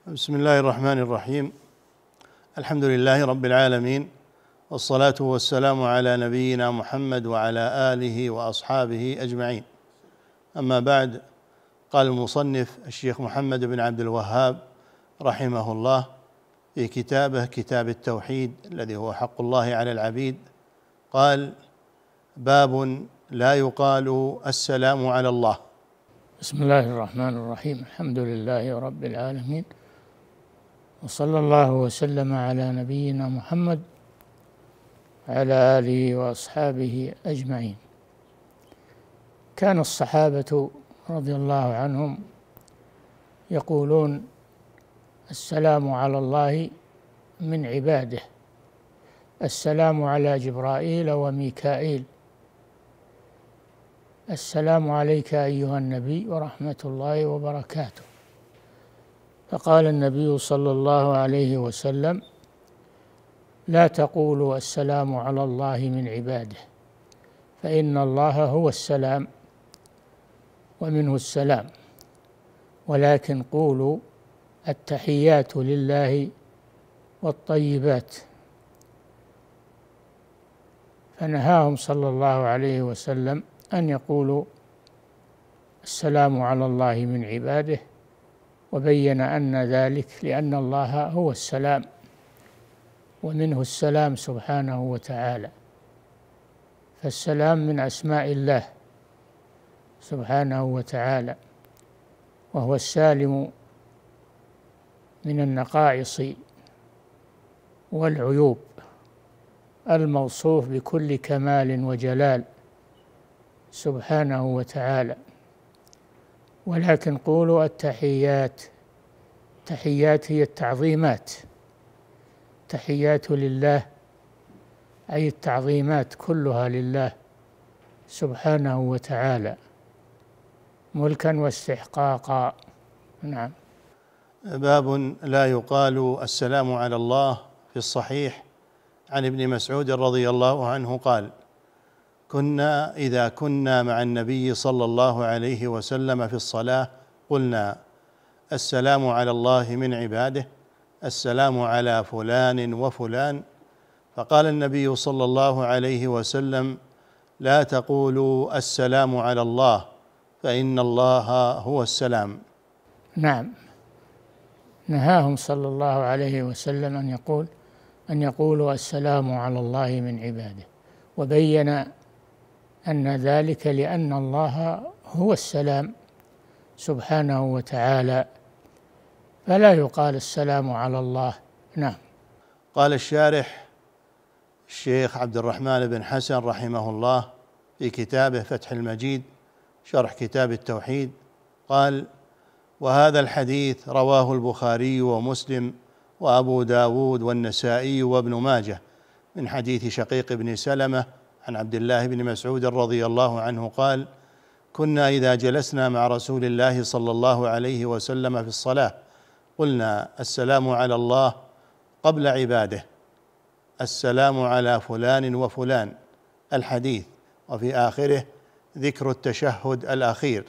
بسم الله الرحمن الرحيم. الحمد لله رب العالمين، والصلاة والسلام على نبينا محمد وعلى آله وأصحابه أجمعين. أما بعد، قال المصنف الشيخ محمد بن عبد الوهاب رحمه الله في كتابه كتاب التوحيد الذي هو حق الله على العبيد، قال: باب لا يقال السلام على الله. بسم الله الرحمن الرحيم. الحمد لله رب العالمين، وصلى الله وسلم على نبينا محمد وعلى آله وأصحابه أجمعين. كان الصحابة رضي الله عنهم يقولون: السلام على الله من عباده، السلام على جبرائيل وميكائيل، السلام عليك أيها النبي ورحمة الله وبركاته. فقال النبي صلى الله عليه وسلم: لا تقولوا السلام على الله من عباده، فإن الله هو السلام ومنه السلام، ولكن قولوا التحيات لله والطيبات. فنهاهم صلى الله عليه وسلم أن يقولوا السلام على الله من عباده، وبين أن ذلك لأن الله هو السلام ومنه السلام سبحانه وتعالى، فالسلام من أسماء الله سبحانه وتعالى، وهو السالم من النقائص والعيوب، الموصوف بكل كمال وجلال سبحانه وتعالى. ولكن قولوا التحيات، تحيات هي التعظيمات، تحيات لله أي التعظيمات كلها لله سبحانه وتعالى ملكا واستحقاقا. نعم. باب لا يقال السلام على الله. في الصحيح عن ابن مسعود رضي الله عنه قال: كنا إذا كنا مع النبي صلى الله عليه وسلم في الصلاة قلنا: السلام على الله من عباده، السلام على فلان وفلان. فقال النبي صلى الله عليه وسلم: لا تقولوا السلام على الله، فإن الله هو السلام. نعم، نهاهم صلى الله عليه وسلم أن يقولوا السلام على الله من عباده، وبين أن ذلك لأن الله هو السلام سبحانه وتعالى، فلا يقال السلام على الله. نعم. قال الشارح الشيخ عبد الرحمن بن حسن رحمه الله في كتابه فتح المجيد شرح كتاب التوحيد، قال: وهذا الحديث رواه البخاري ومسلم وأبو داود والنسائي وابن ماجه من حديث شقيق بن سلمة عن عبد الله بن مسعود رضي الله عنه قال: كنا إذا جلسنا مع رسول الله صلى الله عليه وسلم في الصلاة قلنا: السلام على الله قبل عباده، السلام على فلان وفلان، الحديث، وفي آخره ذكر التشهد الأخير.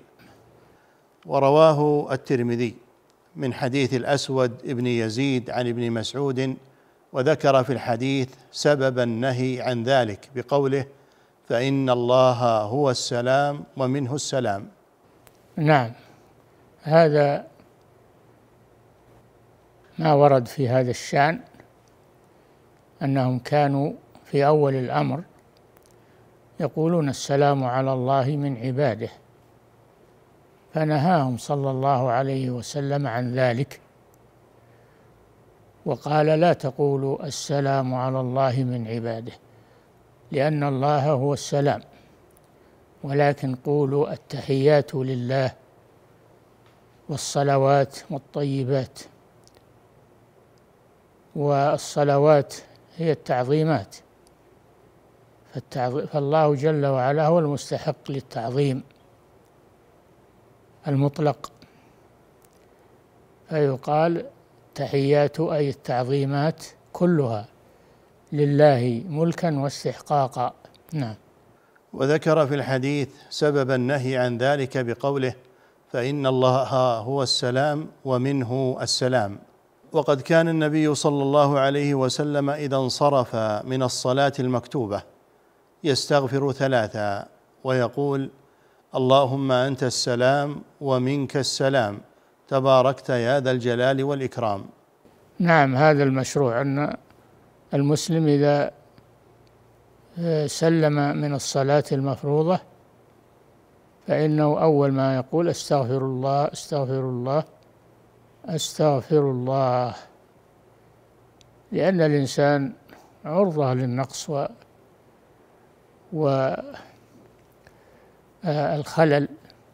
ورواه الترمذي من حديث الأسود ابن يزيد عن ابن مسعود، وذكر في الحديث سبب النهي عن ذلك بقوله: فإن الله هو السلام ومنه السلام. نعم، هذا ما ورد في هذا الشأن، أنهم كانوا في أول الأمر يقولون السلام على الله من عباده، فنهاهم صلى الله عليه وسلم عن ذلك، وقال: لا تقولوا السلام على الله من عباده، لأن الله هو السلام، ولكن قولوا التحيات لله والصلوات والطيبات. والصلوات هي التعظيمات، فالله جل وعلا هو المستحق للتعظيم المطلق، فيقال تحيات أي التعظيمات كلها لله ملكا واستحقاقا. نعم. وذكر في الحديث سبب النهي عن ذلك بقوله: فإن الله هو السلام ومنه السلام. وقد كان النبي صلى الله عليه وسلم إذا انصرف من الصلاة المكتوبة يستغفر 3 ويقول: اللهم أنت السلام ومنك السلام تباركت يا ذا الجلال والإكرام. نعم، هذا المشروع، أن المسلم إذا سلم من الصلاة المفروضة فإنه أول ما يقول: أستغفر الله أستغفر الله أستغفر الله، لأن الإنسان عرضة للنقص والخلل،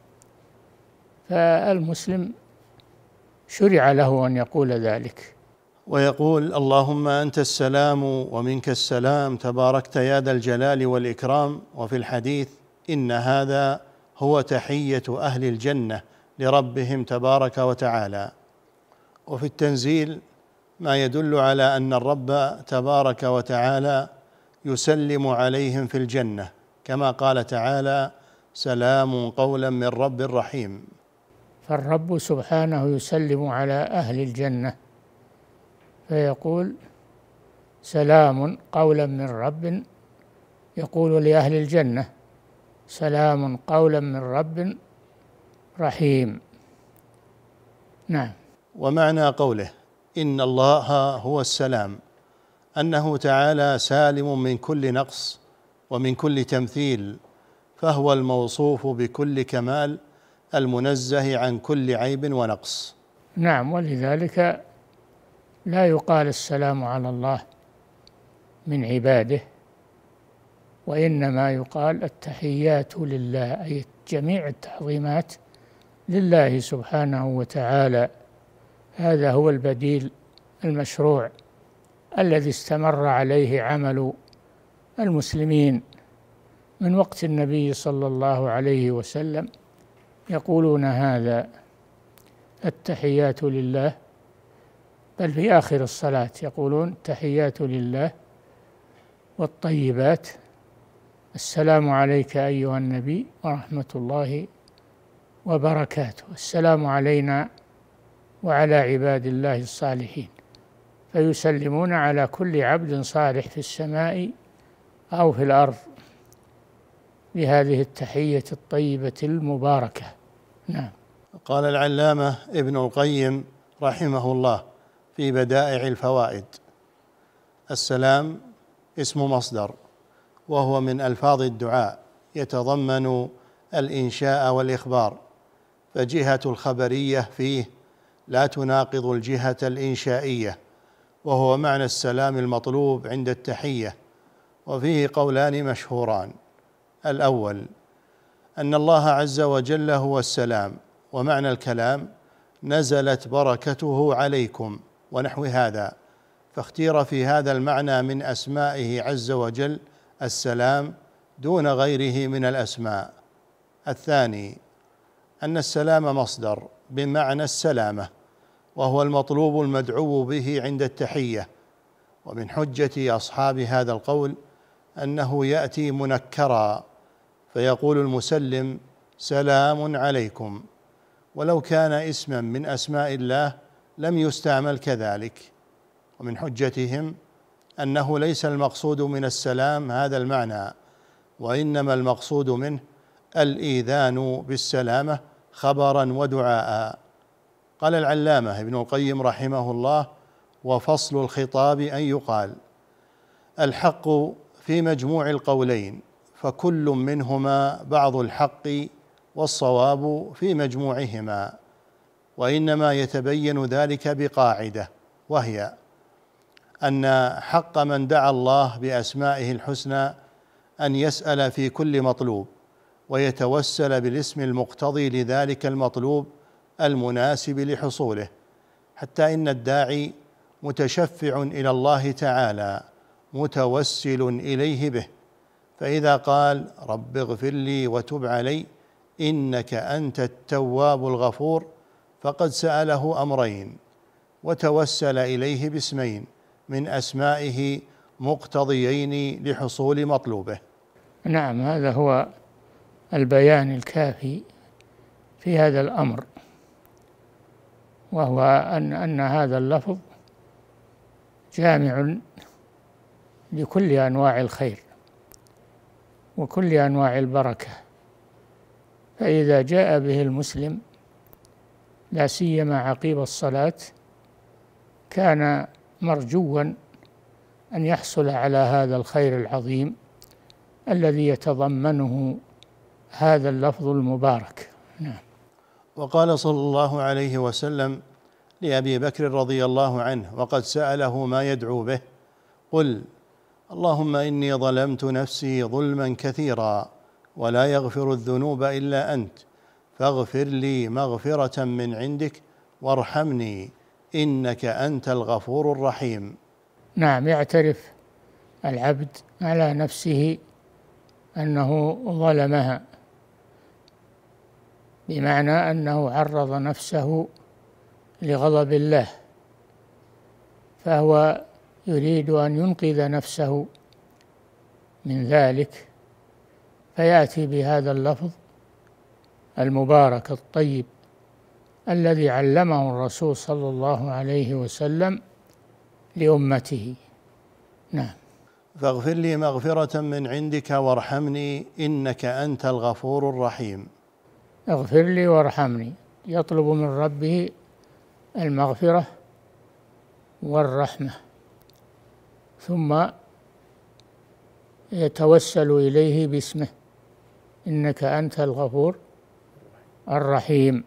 فالمسلم شرع له أن يقول ذلك. ويقول: اللهم أنت السلام ومنك السلام تباركت يا ذا الجلال والإكرام. وفي الحديث: إن هذا هو تحية أهل الجنة لربهم تبارك وتعالى. وفي التنزيل ما يدل على أن الرب تبارك وتعالى يسلم عليهم في الجنة، كما قال تعالى: سلام قولا من رب رحيم. فالرب سبحانه يسلم على أهل الجنة فيقول: سلام قولا من رب، يقول لأهل الجنة: سلام قولا من رب رحيم. نعم. ومعنى قوله إن الله هو السلام أنه تعالى سالم من كل نقص ومن كل تمثيل، فهو الموصوف بكل كمال المنزه عن كل عيب ونقص. نعم، ولذلك لا يقال السلام على الله من عباده، وإنما يقال التحيات لله، أي جميع التعظيمات لله سبحانه وتعالى. هذا هو البديل المشروع الذي استمر عليه عمل المسلمين من وقت النبي صلى الله عليه وسلم، يقولون هذا: التحيات لله، بل في آخر الصلاة يقولون: التحيات لله والطيبات، السلام عليك أيها النبي ورحمة الله وبركاته، السلام علينا وعلى عباد الله الصالحين. فيسلمون على كل عبد صالح في السماء أو في الأرض بهذه التحية الطيبة المباركة. نعم. قال العلامة ابن القيم رحمه الله في بدائع الفوائد: السلام اسم مصدر، وهو من ألفاظ الدعاء، يتضمن الإنشاء والإخبار، فجهة الخبرية فيه لا تناقض الجهة الإنشائية، وهو معنى السلام المطلوب عند التحية. وفيه قولان مشهوران: الأول أن الله عز وجل هو السلام، ومعنى الكلام: نزلت بركته عليكم ونحو هذا، فاختير في هذا المعنى من أسمائه عز وجل السلام دون غيره من الأسماء. الثاني أن السلام مصدر بمعنى السلامة، وهو المطلوب المدعو به عند التحية. ومن حجة أصحاب هذا القول أنه يأتي منكرا، فيقول المسلم: سلام عليكم، ولو كان اسما من أسماء الله لم يستعمل كذلك. ومن حجتهم أنه ليس المقصود من السلام هذا المعنى، وإنما المقصود منه الإيذان بالسلامة خبرا ودعاء. قال العلامة ابن القيم رحمه الله: وفصل الخطاب أن يقال: الحق في مجموع القولين، فكل منهما بعض الحق، والصواب في مجموعهما. وإنما يتبين ذلك بقاعدة، وهي أن حق من دعا الله بأسمائه الحسنى أن يسأل في كل مطلوب ويتوسل بالاسم المقتضي لذلك المطلوب المناسب لحصوله، حتى إن الداعي متشفع إلى الله تعالى متوسل إليه به، فإذا قال: رب اغفر لي وتب علي إنك أنت التواب الغفور، فقد سأله أمرين وتوسل إليه باسمين من أسمائه مقتضيين لحصول مطلوبه. نعم، هذا هو البيان الكافي في هذا الأمر، وهو أن هذا اللفظ جامع لكل أنواع الخير وكل أنواع البركة، فإذا جاء به المسلم لا سيما عقيب الصلاة كان مرجوا أن يحصل على هذا الخير العظيم الذي يتضمنه هذا اللفظ المبارك. نعم. وقال صلى الله عليه وسلم لأبي بكر رضي الله عنه وقد سأله ما يدعو به: قل اللهم إني ظلمت نفسي ظلما كثيرا ولا يغفر الذنوب إلا أنت فاغفر لي مغفرة من عندك وارحمني إنك أنت الغفور الرحيم. نعم، يعترف العبد على نفسه أنه ظلمها، بمعنى أنه عرض نفسه لغضب الله، فهو يريد أن ينقذ نفسه من ذلك، فيأتي بهذا اللفظ المبارك الطيب الذي علمه الرسول صلى الله عليه وسلم لأمته. نعم. فاغفر لي مغفرة من عندك وارحمني إنك أنت الغفور الرحيم. اغفر لي وارحمني، يطلب من ربه المغفرة والرحمة، ثم يتوسل إليه باسمه إنك أنت الغفور الرحيم.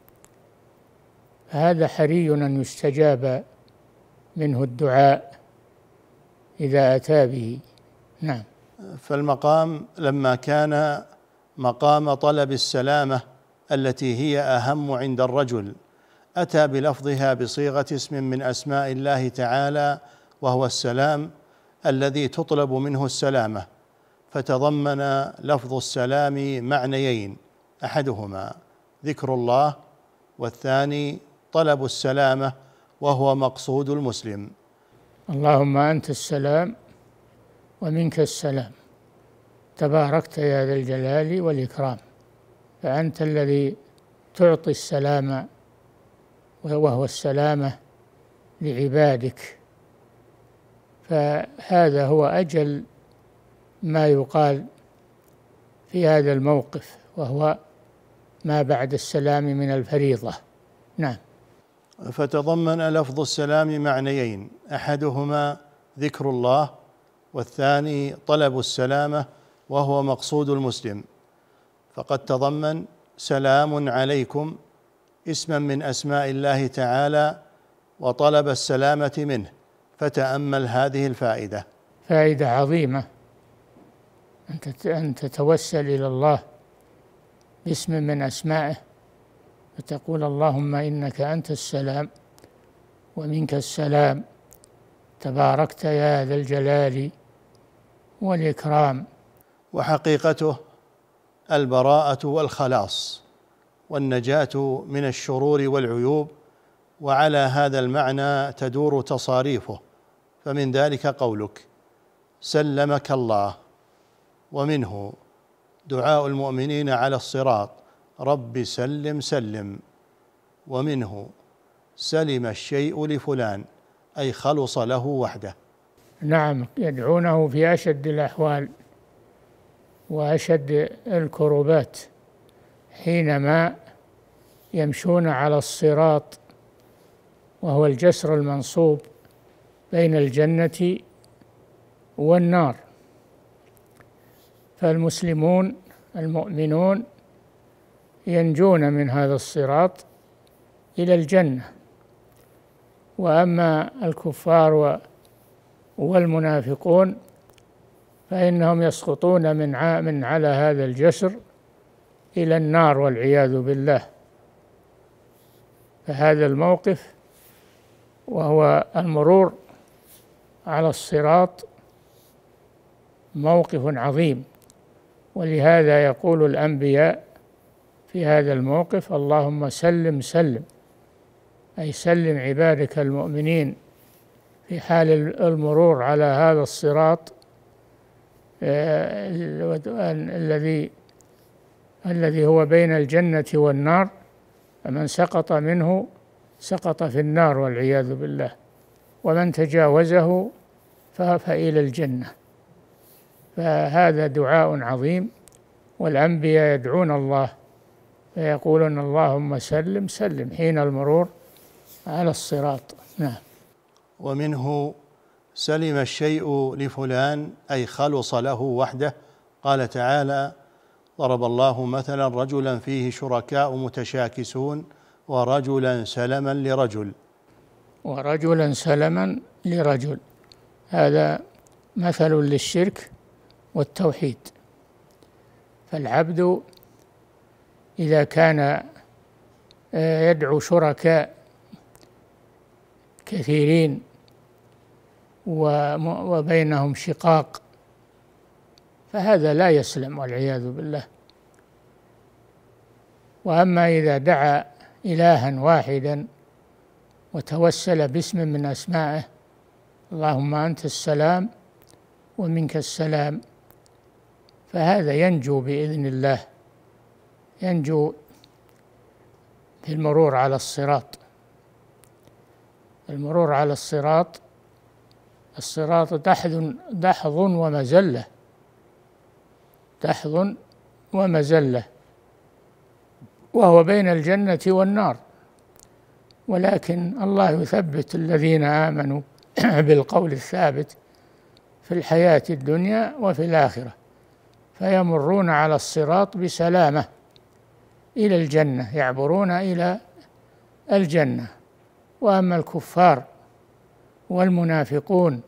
هذا حري أن يستجاب منه الدعاء إذا أتى به. نعم. فالمقام لما كان مقام طلب السلامة التي هي أهم عند الرجل أتى بلفظها بصيغة اسم من أسماء الله تعالى وهو السلام الذي تطلب منه السلامة، فتضمن لفظ السلام معنيين: أحدهما ذكر الله، والثاني طلب السلامة وهو مقصود المسلم. اللهم أنت السلام ومنك السلام تباركت يا ذا الجلال والإكرام، فأنت الذي تعطي السلام وهو السلامة لعبادك، فهذا هو أجل ما يقال في هذا الموقف، وهو ما بعد السلام من الفريضة. نعم. فتضمن لفظ السلام معنيين: أحدهما ذكر الله، والثاني طلب السلامة وهو مقصود المسلم. فقد تضمن سلام عليكم اسما من أسماء الله تعالى وطلب السلامة منه، فتأمل هذه الفائدة. فائدة عظيمة أن تتوسل إلى الله باسم من أسمائه، فتقول اللهم إنك أنت السلام ومنك السلام تباركت يا ذا الجلال والإكرام. وحقيقته البراءة والخلاص والنجاة من الشرور والعيوب، وعلى هذا المعنى تدور تصاريفه، فمن ذلك قولك سلمك الله، ومنه دعاء المؤمنين على الصراط رب سلم سلم، ومنه سلم الشيء لفلان أي خلص له وحده. نعم، يدعونه في أشد الأحوال وأشد الكربات حينما يمشون على الصراط، وهو الجسر المنصوب بين الجنة والنار، فالمسلمون المؤمنون ينجون من هذا الصراط إلى الجنة، وأما الكفار والمنافقون فإنهم يسقطون من على هذا الجسر إلى النار والعياذ بالله. فهذا الموقف وهو المرور على الصراط موقف عظيم، ولهذا يقول الأنبياء في هذا الموقف اللهم سلم سلم، أي سلم عبادك المؤمنين في حال المرور على هذا الصراط الذي الذي هو بين الجنة والنار، فمن سقط منه سقط في النار والعياذ بالله، ومن تجاوزه فإلى الجنة. فهذا دعاء عظيم، والأنبياء يدعون الله فيقولون اللهم سلم سلم حين المرور على الصراط. نعم. ومنه سلم الشيء لفلان أي خلص له وحده. قال تعالى: ضرب الله مثلا رجلا فيه شركاء متشاكسون ورجلا سلما لرجل. ورجلا سلما لرجل، هذا مثل للشرك والتوحيد. فالعبد إذا كان يدعو شركاء كثيرين وبينهم شقاق فهذا لا يسلم والعياذ بالله. وأما إذا دعا إلها واحدا وتوسل باسم من أسمائه: اللهم أنت السلام ومنك السلام، فهذا ينجو بإذن الله، ينجو في المرور على الصراط. المرور على الصراط، الصراط دحض ومزلة، دحض ومزلة، وهو بين الجنة والنار، ولكن الله يثبت الذين آمنوا بالقول الثابت في الحياة الدنيا وفي الآخرة، فيمرون على الصراط بسلامة إلى الجنة، يعبرون إلى الجنة. وأما الكفار والمنافقون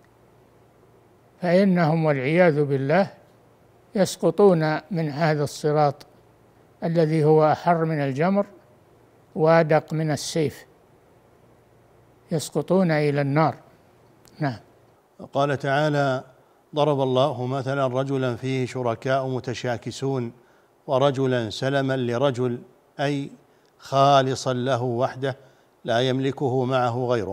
فإنهم والعياذ بالله يسقطون من هذا الصراط الذي هو أحر من الجمر وأدق من السيف، يسقطون إلى النار. نعم. قال تعالى: ضرب الله مثلا رجلا فيه شركاء متشاكسون ورجلا سلما لرجل أي خالصا له وحده لا يملكه معه غيره.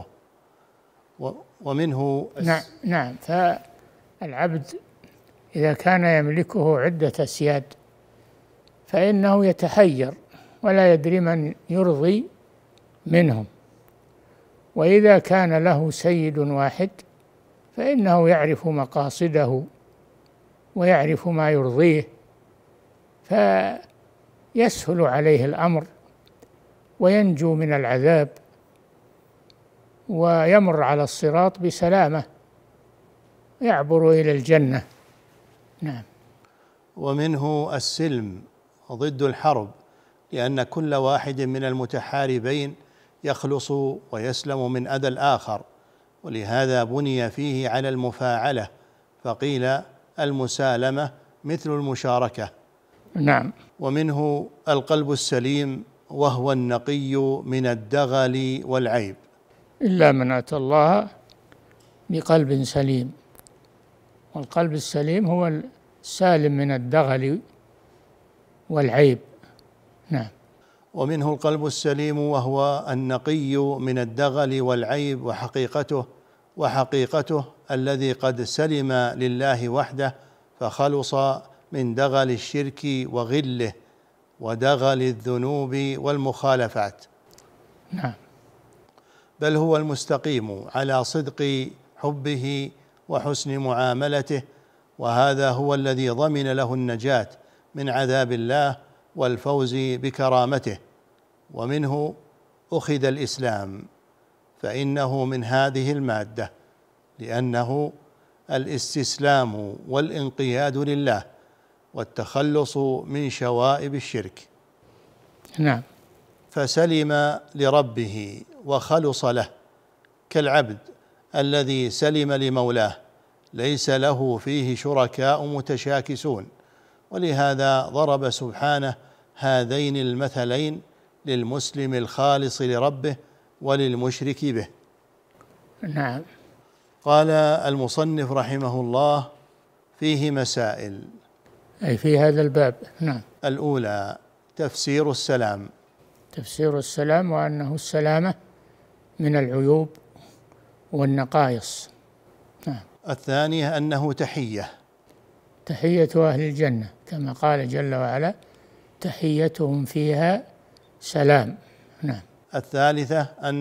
ومنه نعم. فالعبد إذا كان يملكه عدة أسياد فإنه يتحير ولا يدري من يرضي منهم، وإذا كان له سيد واحد فإنه يعرف مقاصده ويعرف ما يرضيه، فيسهل عليه الأمر وينجو من العذاب ويمر على الصراط بسلامة، يعبر إلى الجنة. نعم. ومنه السلم ضد الحرب، لأن كل واحد من المتحاربين يخلص ويسلم من أذى الآخر، ولهذا بني فيه على المفاعلة، فقيل المسالمة مثل المشاركة. نعم. ومنه القلب السليم، وهو النقي من الدغل والعيب. إلا من أتى الله بقلب سليم، والقلب السليم هو السالم من الدغل والعيب. نعم. ومنه القلب السليم وهو النقي من الدغل والعيب، وحقيقته الذي قد سلم لله وحده فخلص من دغل الشرك وغله ودغل الذنوب والمخالفات. نعم. بل هو المستقيم على صدق حبه وحسن معاملته، وهذا هو الذي ضمن له النجاة من عذاب الله والفوز بكرامته. ومنه أخذ الإسلام، فإنه من هذه المادة، لأنه الاستسلام والانقياد لله والتخلص من شوائب الشرك. نعم. فسلم لربه وخلص له، كالعبد الذي سلم لمولاه ليس له فيه شركاء متشاكسون. ولهذا ضرب سبحانه هذين المثلين للمسلم الخالص لربه وللمشرك به. نعم. قال المصنف رحمه الله: فيه مسائل، أي في هذا الباب. نعم. الأولى تفسير السلام، تفسير السلام وأنه السلامة من العيوب والنقائص. نعم. الثانية أنه تحية، تحية أهل الجنة، كما قال جل وعلا: تحيتهم فيها سلام. نعم. الثالثة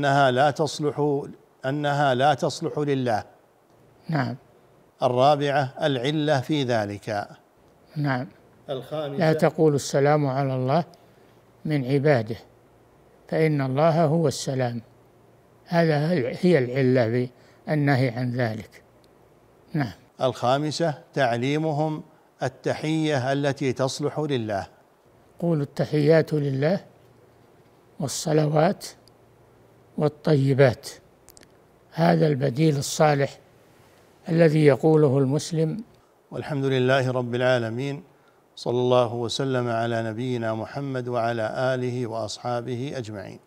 أنها لا تصلح لله. نعم. الرابعة العلة في ذلك. نعم. الخامسة لا تقول السلام على الله من عباده، فإن الله هو السلام. هذا هي العلة بالنهي عن ذلك. نعم. الخامسة تعليمهم التحية التي تصلح لله. قول التحيات لله والصلوات والطيبات، هذا البديل الصالح الذي يقوله المسلم. والحمد لله رب العالمين، صلى الله وسلم على نبينا محمد وعلى آله وأصحابه أجمعين.